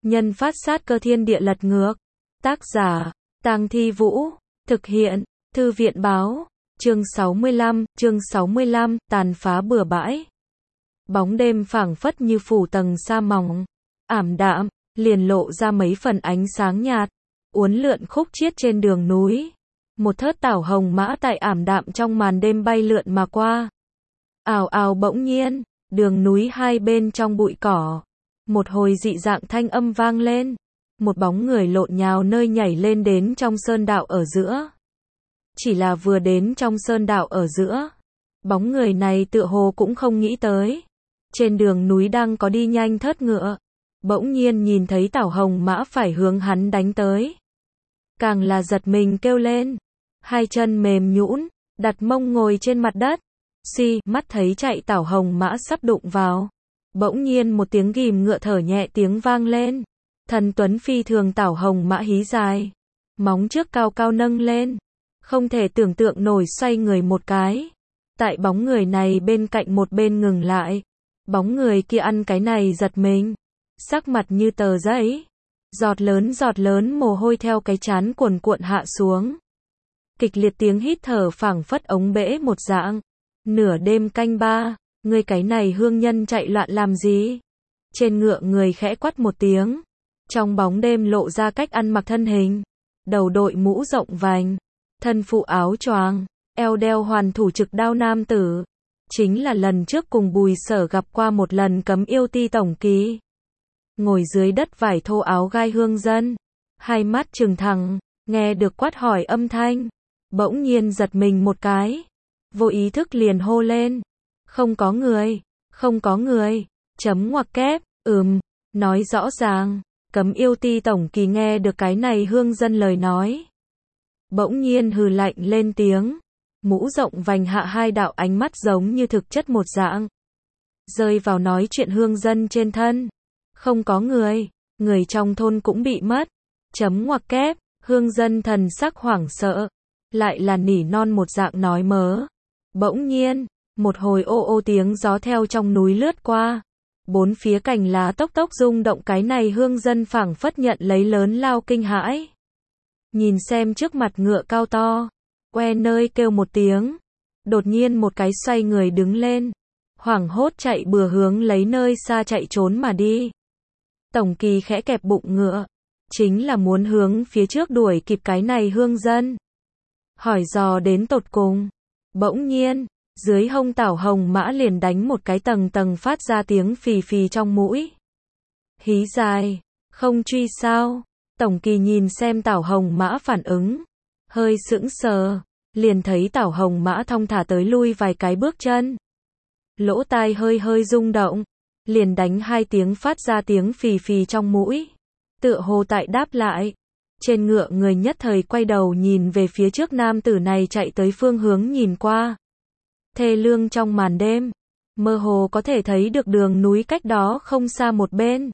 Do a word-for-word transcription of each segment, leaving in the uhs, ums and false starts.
nhân phát sát cơ thiên địa lật ngược. Tác giả, Tang Thi Vũ. Thực hiện, Thư viện báo. Chương sáu mươi lăm, chương sáu mươi lăm, tàn phá bừa bãi. Bóng đêm phảng phất như phủ tầng sa mỏng, ảm đạm, liền lộ ra mấy phần ánh sáng nhạt, uốn lượn khúc chiết trên đường núi. Một thớt tảo hồng mã tại ảm đạm trong màn đêm bay lượn mà qua. Ào ào bỗng nhiên, đường núi hai bên trong bụi cỏ, một hồi dị dạng thanh âm vang lên, một bóng người lộn nhào nơi nhảy lên đến trong sơn đạo ở giữa. Chỉ là vừa đến trong sơn đạo ở giữa, bóng người này tựa hồ cũng không nghĩ tới, trên đường núi đang có đi nhanh thớt ngựa, bỗng nhiên nhìn thấy tảo hồng mã phải hướng hắn đánh tới. Càng là giật mình kêu lên, hai chân mềm nhũn, đặt mông ngồi trên mặt đất. Suy, mắt thấy chạy tảo hồng mã sắp đụng vào. Bỗng nhiên một tiếng ghìm ngựa thở nhẹ tiếng vang lên. Thần tuấn phi thường tảo hồng mã hí dài, móng trước cao cao nâng lên, không thể tưởng tượng nổi xoay người một cái. Tại bóng người này bên cạnh một bên ngừng lại. Bóng người kia ăn cái này giật mình, sắc mặt như tờ giấy, giọt lớn giọt lớn mồ hôi theo cái trán cuồn cuộn hạ xuống. Kịch liệt tiếng hít thở phảng phất ống bể một dạng. Nửa đêm canh ba, ngươi cái này hương nhân chạy loạn làm gì? Trên ngựa người khẽ quát một tiếng, trong bóng đêm lộ ra cách ăn mặc thân hình, đầu đội mũ rộng vành, thân phụ áo choàng, eo đeo hoàn thủ trực đao nam tử, chính là lần trước cùng Bùi Sở gặp qua một lần Cấm Yêu Ti tổng kỳ. Ngồi dưới đất vải thô áo gai hương dân, hai mắt trừng thẳng, nghe được quát hỏi âm thanh, bỗng nhiên giật mình một cái, vô ý thức liền hô lên, không có người, không có người, chấm ngoặc kép, ừm, nói rõ ràng. Cấm Yêu Ti tổng kỳ nghe được cái này hương dân lời nói, bỗng nhiên hừ lạnh lên tiếng, mũ rộng vành hạ hai đạo ánh mắt giống như thực chất một dạng, rơi vào nói chuyện hương dân trên thân. Không có người, người trong thôn cũng bị mất, chấm ngoặc kép, hương dân thần sắc hoảng sợ, lại là nỉ non một dạng nói mớ. Bỗng nhiên, một hồi ô ô tiếng gió theo trong núi lướt qua, bốn phía cành lá tốc tốc rung động, cái này hương dân phảng phất nhận lấy lớn lao kinh hãi. Nhìn xem trước mặt ngựa cao to, que nơi kêu một tiếng, đột nhiên một cái xoay người đứng lên, hoảng hốt chạy bừa hướng lấy nơi xa chạy trốn mà đi. Tổng kỳ khẽ kẹp bụng ngựa, chính là muốn hướng phía trước đuổi kịp cái này hương dân, hỏi dò đến tột cùng. Bỗng nhiên, dưới hông tảo hồng mã liền đánh một cái tầng tầng phát ra tiếng phì phì trong mũi. Hí dài, không truy sao? Tổng kỳ nhìn xem tảo hồng mã phản ứng, hơi sững sờ, liền thấy tảo hồng mã thong thả tới lui vài cái bước chân. Lỗ tai hơi hơi rung động, liền đánh hai tiếng phát ra tiếng phì phì trong mũi. Tựa hồ tại đáp lại. Trên ngựa người nhất thời quay đầu nhìn về phía trước nam tử này chạy tới phương hướng nhìn qua. Thê lương trong màn đêm, mơ hồ có thể thấy được đường núi cách đó không xa một bên.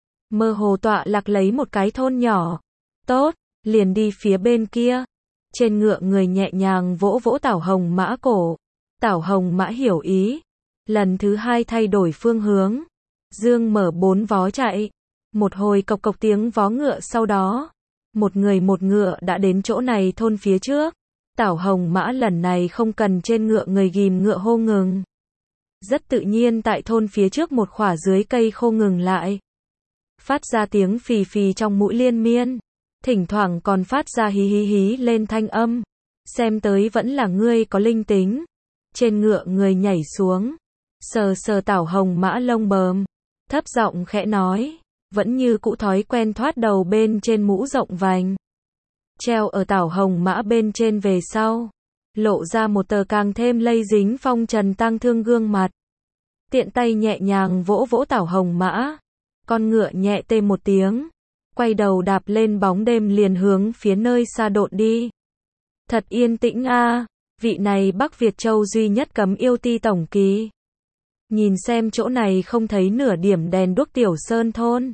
Mơ hồ tọa lạc lấy một cái thôn nhỏ. Tốt, liền đi phía bên kia. Trên ngựa người nhẹ nhàng vỗ vỗ tảo hồng mã cổ. Tảo hồng mã hiểu ý. Lần thứ hai thay đổi phương hướng. Dương mở bốn vó chạy. Một hồi cộc cộc tiếng vó ngựa sau đó. Một người một ngựa đã đến chỗ này thôn phía trước. Tảo hồng mã lần này không cần trên ngựa người ghìm ngựa hô ngừng. Rất tự nhiên tại thôn phía trước một khỏa dưới cây khô ngừng lại. Phát ra tiếng phì phì trong mũi liên miên. Thỉnh thoảng còn phát ra hí hí hí lên thanh âm. Xem tới vẫn là ngươi có linh tính. Trên ngựa người nhảy xuống. Sờ sờ tảo hồng mã lông bờm. Thấp giọng khẽ nói. Vẫn như cũ thói quen thoát đầu bên trên mũ rộng vành. Treo ở tảo hồng mã bên trên về sau. Lộ ra một tờ càng thêm lây dính phong trần tang thương gương mặt. Tiện tay nhẹ nhàng vỗ vỗ tảo hồng mã. Con ngựa nhẹ tê một tiếng. Quay đầu đạp lên bóng đêm liền hướng phía nơi xa độn đi. Thật yên tĩnh a, vị này Bắc Việt Châu duy nhất Cấm Yêu Ti tổng kỳ. Nhìn xem chỗ này không thấy nửa điểm đèn đuốc tiểu sơn thôn.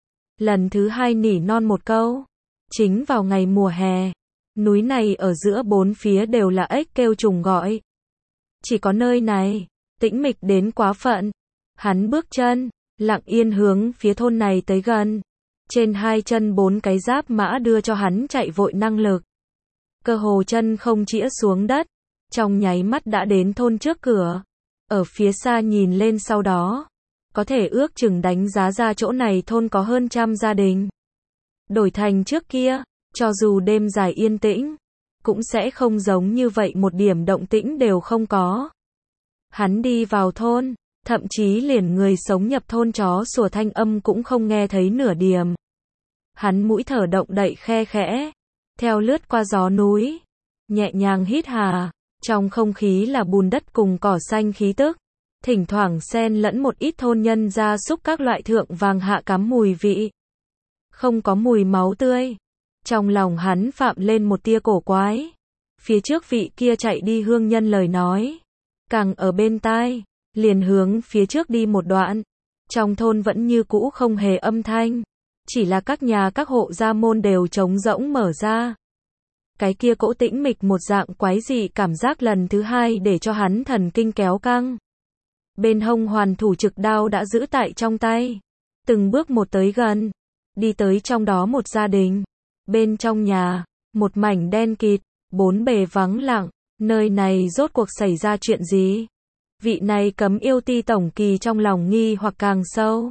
Lần thứ hai nỉ non một câu. Chính vào ngày mùa hè, núi này ở giữa bốn phía đều là ếch kêu trùng gọi. Chỉ có nơi này, tĩnh mịch đến quá phận. Hắn bước chân, lặng yên hướng phía thôn này tới gần. trên hai chân bốn cái giáp mã đưa cho hắn chạy vội năng lực. Cơ hồ chân không chĩa xuống đất, trong nháy mắt đã đến thôn trước cửa. Ở phía xa nhìn lên sau đó, có thể ước chừng đánh giá ra chỗ này thôn có hơn trăm gia đình. Đổi thành trước kia, cho dù đêm dài yên tĩnh, cũng sẽ không giống như vậy, một điểm động tĩnh đều không có. Hắn đi vào thôn, thậm chí liền người sống nhập thôn chó sủa thanh âm cũng không nghe thấy nửa điểm. Hắn mũi thở động đậy khe khẽ, theo lướt qua gió núi, nhẹ nhàng hít hà, trong không khí là bùn đất cùng cỏ xanh khí tức, thỉnh thoảng xen lẫn một ít thôn nhân gia súc các loại thượng vàng hạ cám mùi vị. Không có mùi máu tươi. Trong lòng hắn phạm lên một tia cổ quái. Phía trước vị kia chạy đi hương nhân lời nói, càng ở bên tai, liền hướng phía trước đi một đoạn. Trong thôn vẫn như cũ không hề âm thanh, chỉ là các nhà các hộ gia môn đều trống rỗng mở ra. Cái kia cỗ tĩnh mịch một dạng quái dị cảm giác lần thứ hai để cho hắn thần kinh kéo căng. Bên hông hoàn thủ trực đao đã giữ tại trong tay, từng bước một tới gần, đi tới trong đó một gia đình. Bên trong nhà, một mảnh đen kịt, bốn bề vắng lặng, nơi này rốt cuộc xảy ra chuyện gì? Vị này cấm yêu ti tổng kỳ trong lòng nghi hoặc càng sâu.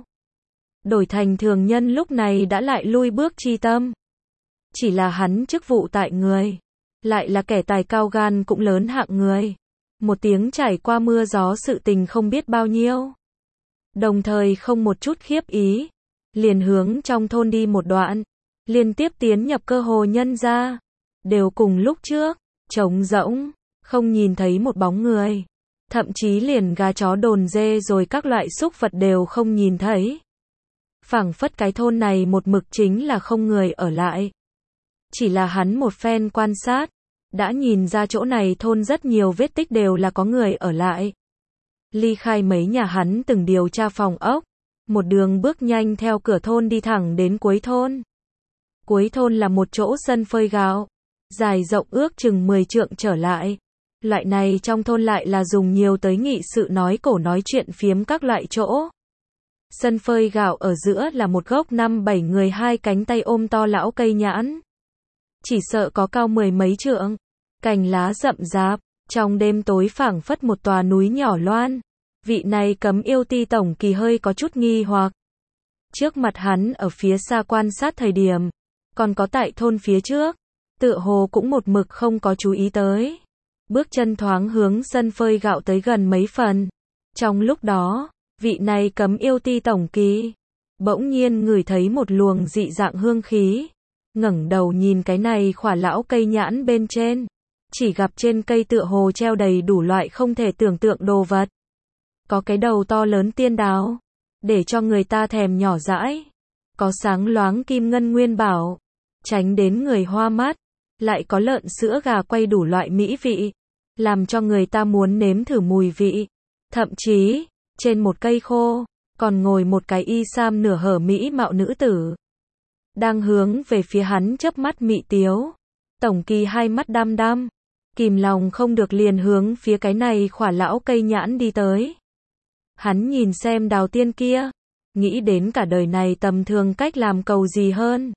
Đổi thành thường nhân lúc này đã lại lui bước chi tâm. Chỉ là hắn chức vụ tại người, lại là kẻ tài cao gan cũng lớn hạng người. Một tiếng trải qua mưa gió sự tình không biết bao nhiêu. Đồng thời không một chút khiếp ý, liền hướng trong thôn đi một đoạn, liên tiếp tiến nhập cơ hồ nhân ra, đều cùng lúc trước, trống rỗng, không nhìn thấy một bóng người, thậm chí liền gà chó đồn dê rồi các loại súc vật đều không nhìn thấy. Phảng phất cái thôn này một mực chính là không người ở lại. Chỉ là hắn một phen quan sát, đã nhìn ra chỗ này thôn rất nhiều vết tích đều là có người ở lại. Ly khai mấy nhà hắn từng điều tra phòng ốc, một đường bước nhanh theo cửa thôn đi thẳng đến cuối thôn. Cuối thôn là một chỗ sân phơi gạo, dài rộng ước chừng mười trượng trở lại. Loại này trong thôn lại là dùng nhiều tới nghị sự nói cổ nói chuyện phiếm các loại chỗ. Sân phơi gạo ở giữa là một gốc năm bảy người hai cánh tay ôm to lão cây nhãn. Chỉ sợ có cao mười mấy trượng, cành lá rậm rạp, trong đêm tối phảng phất một tòa núi nhỏ loan. Vị này cấm yêu ti tổng kỳ hơi có chút nghi hoặc. Trước mặt hắn ở phía xa quan sát thời điểm, còn có tại thôn phía trước, tựa hồ cũng một mực không có chú ý tới. Bước chân thoáng hướng sân phơi gạo tới gần mấy phần. Trong lúc đó, vị này cấm yêu ti tổng kỳ, bỗng nhiên ngửi thấy một luồng dị dạng hương khí. Ngẩng đầu nhìn cái này khỏa lão cây nhãn bên trên, chỉ gặp trên cây tựa hồ treo đầy đủ loại không thể tưởng tượng đồ vật. Có cái đầu to lớn tiên đào, để cho người ta thèm nhỏ dãi. Có sáng loáng kim ngân nguyên bảo, tránh đến người hoa mắt. Lại có lợn sữa gà quay đủ loại mỹ vị, làm cho người ta muốn nếm thử mùi vị. Thậm chí, trên một cây khô, còn ngồi một cái y sam nửa hở mỹ mạo nữ tử. Đang hướng về phía hắn chớp mắt mị tiếu. Tổng kỳ hai mắt đăm đăm, kìm lòng không được liền hướng phía cái này khỏa lão cây nhãn đi tới. Hắn nhìn xem đào tiên kia, nghĩ đến cả đời này tầm thường cách làm cầu gì hơn.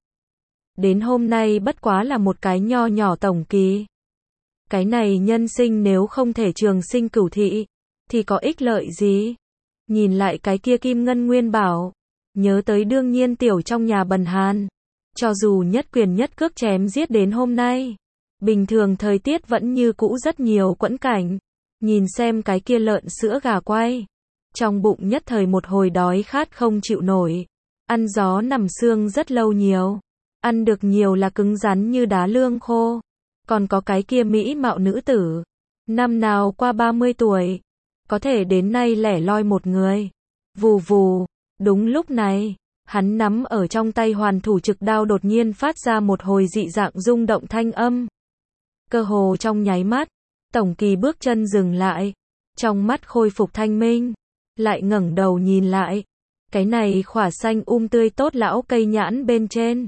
Đến hôm nay bất quá là một cái nho nhỏ tổng kỳ. Cái này nhân sinh nếu không thể trường sinh cửu thị, thì có ích lợi gì? Nhìn lại cái kia kim ngân nguyên bảo, nhớ tới đương nhiên tiểu trong nhà bần hàn. Cho dù nhất quyền nhất cước chém giết đến hôm nay, bình thường thời tiết vẫn như cũ rất nhiều quẫn cảnh. Nhìn xem cái kia lợn sữa gà quay, trong bụng nhất thời một hồi đói khát không chịu nổi. Ăn gió nằm xương rất lâu nhiều. Ăn được nhiều là cứng rắn như đá lương khô. Còn có cái kia mỹ mạo nữ tử, năm nào qua ba mươi tuổi, có thể đến nay lẻ loi một người. Vù vù, đúng lúc này, hắn nắm ở trong tay hoàn thủ trực đao đột nhiên phát ra một hồi dị dạng rung động thanh âm. Cơ hồ trong nháy mắt, tổng kỳ bước chân dừng lại, trong mắt khôi phục thanh minh, lại ngẩng đầu nhìn lại, cái này khỏa xanh um tươi tốt lão cây nhãn bên trên.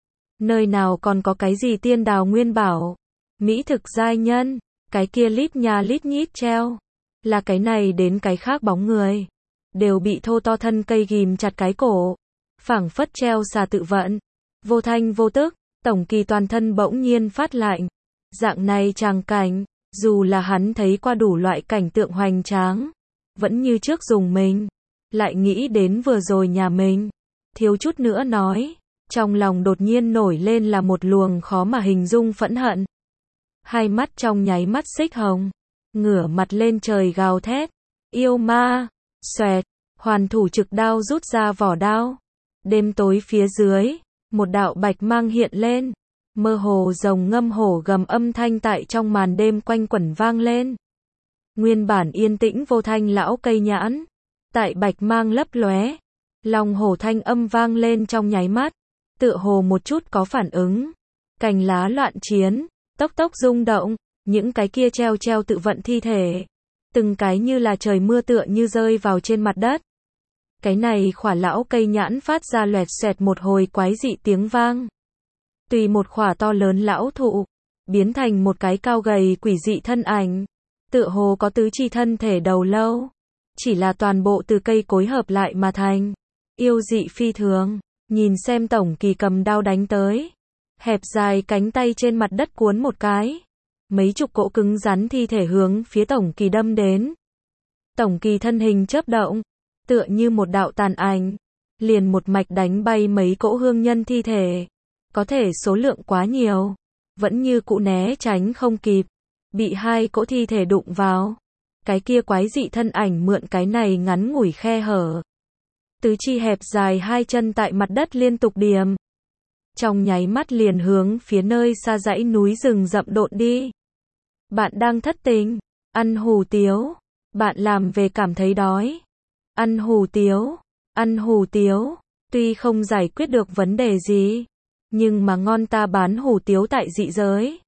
Nơi nào còn có cái gì tiên đào nguyên bảo, mỹ thực giai nhân, cái kia lít nhà lít nhít treo, là cái này đến cái khác bóng người, đều bị thô to thân cây ghìm chặt cái cổ, phảng phất treo xà tự vận. Vô thanh vô tức, Tổng Kỳ toàn thân bỗng nhiên phát lạnh. Dạng này tràng cảnh, dù là hắn thấy qua đủ loại cảnh tượng hoành tráng, vẫn như trước dùng mình. Lại nghĩ đến vừa rồi nhà mình, thiếu chút nữa nói, trong lòng đột nhiên nổi lên là một luồng khó mà hình dung phẫn hận. Hai mắt trong nháy mắt xích hồng, ngửa mặt lên trời gào thét, yêu ma, xoẹt, hoàn thủ trực đao rút ra vỏ đao. Đêm tối phía dưới, một đạo bạch mang hiện lên, mơ hồ rồng ngâm hổ gầm âm thanh tại trong màn đêm quanh quẩn vang lên. Nguyên bản yên tĩnh vô thanh lão cây nhãn, tại bạch mang lấp lóe, long hổ thanh âm vang lên trong nháy mắt, tựa hồ một chút có phản ứng. Cành lá loạn chiến, tốc tốc rung động, những cái kia treo treo tự vận thi thể, từng cái như là trời mưa tựa như rơi vào trên mặt đất. Cái này khỏa lão cây nhãn phát ra loẹt xoẹt một hồi quái dị tiếng vang. Tùy một khỏa to lớn lão thụ, biến thành một cái cao gầy quỷ dị thân ảnh, tựa hồ có tứ chi thân thể đầu lâu, chỉ là toàn bộ từ cây cối hợp lại mà thành, yêu dị phi thường. Nhìn xem Tổng Kỳ cầm đao đánh tới, hẹp dài cánh tay trên mặt đất cuốn một cái, mấy chục cỗ cứng rắn thi thể hướng phía Tổng Kỳ đâm đến. Tổng Kỳ thân hình chớp động, tựa như một đạo tàn ảnh, liền một mạch đánh bay mấy cỗ hương nhân thi thể. Có thể số lượng quá nhiều, vẫn như cũ né tránh không kịp, bị hai cỗ thi thể đụng vào. Cái kia quái dị thân ảnh mượn cái này ngắn ngủi khe hở, tứ chi hẹp dài hai chân tại mặt đất liên tục điềm, trong nháy mắt liền hướng phía nơi xa dãy núi rừng rậm độn đi. Bạn đang thất tình, ăn hủ tiếu, bạn làm về cảm thấy đói, ăn hủ tiếu, ăn hủ tiếu, tuy không giải quyết được vấn đề gì, nhưng mà ngon, ta bán hủ tiếu tại dị giới.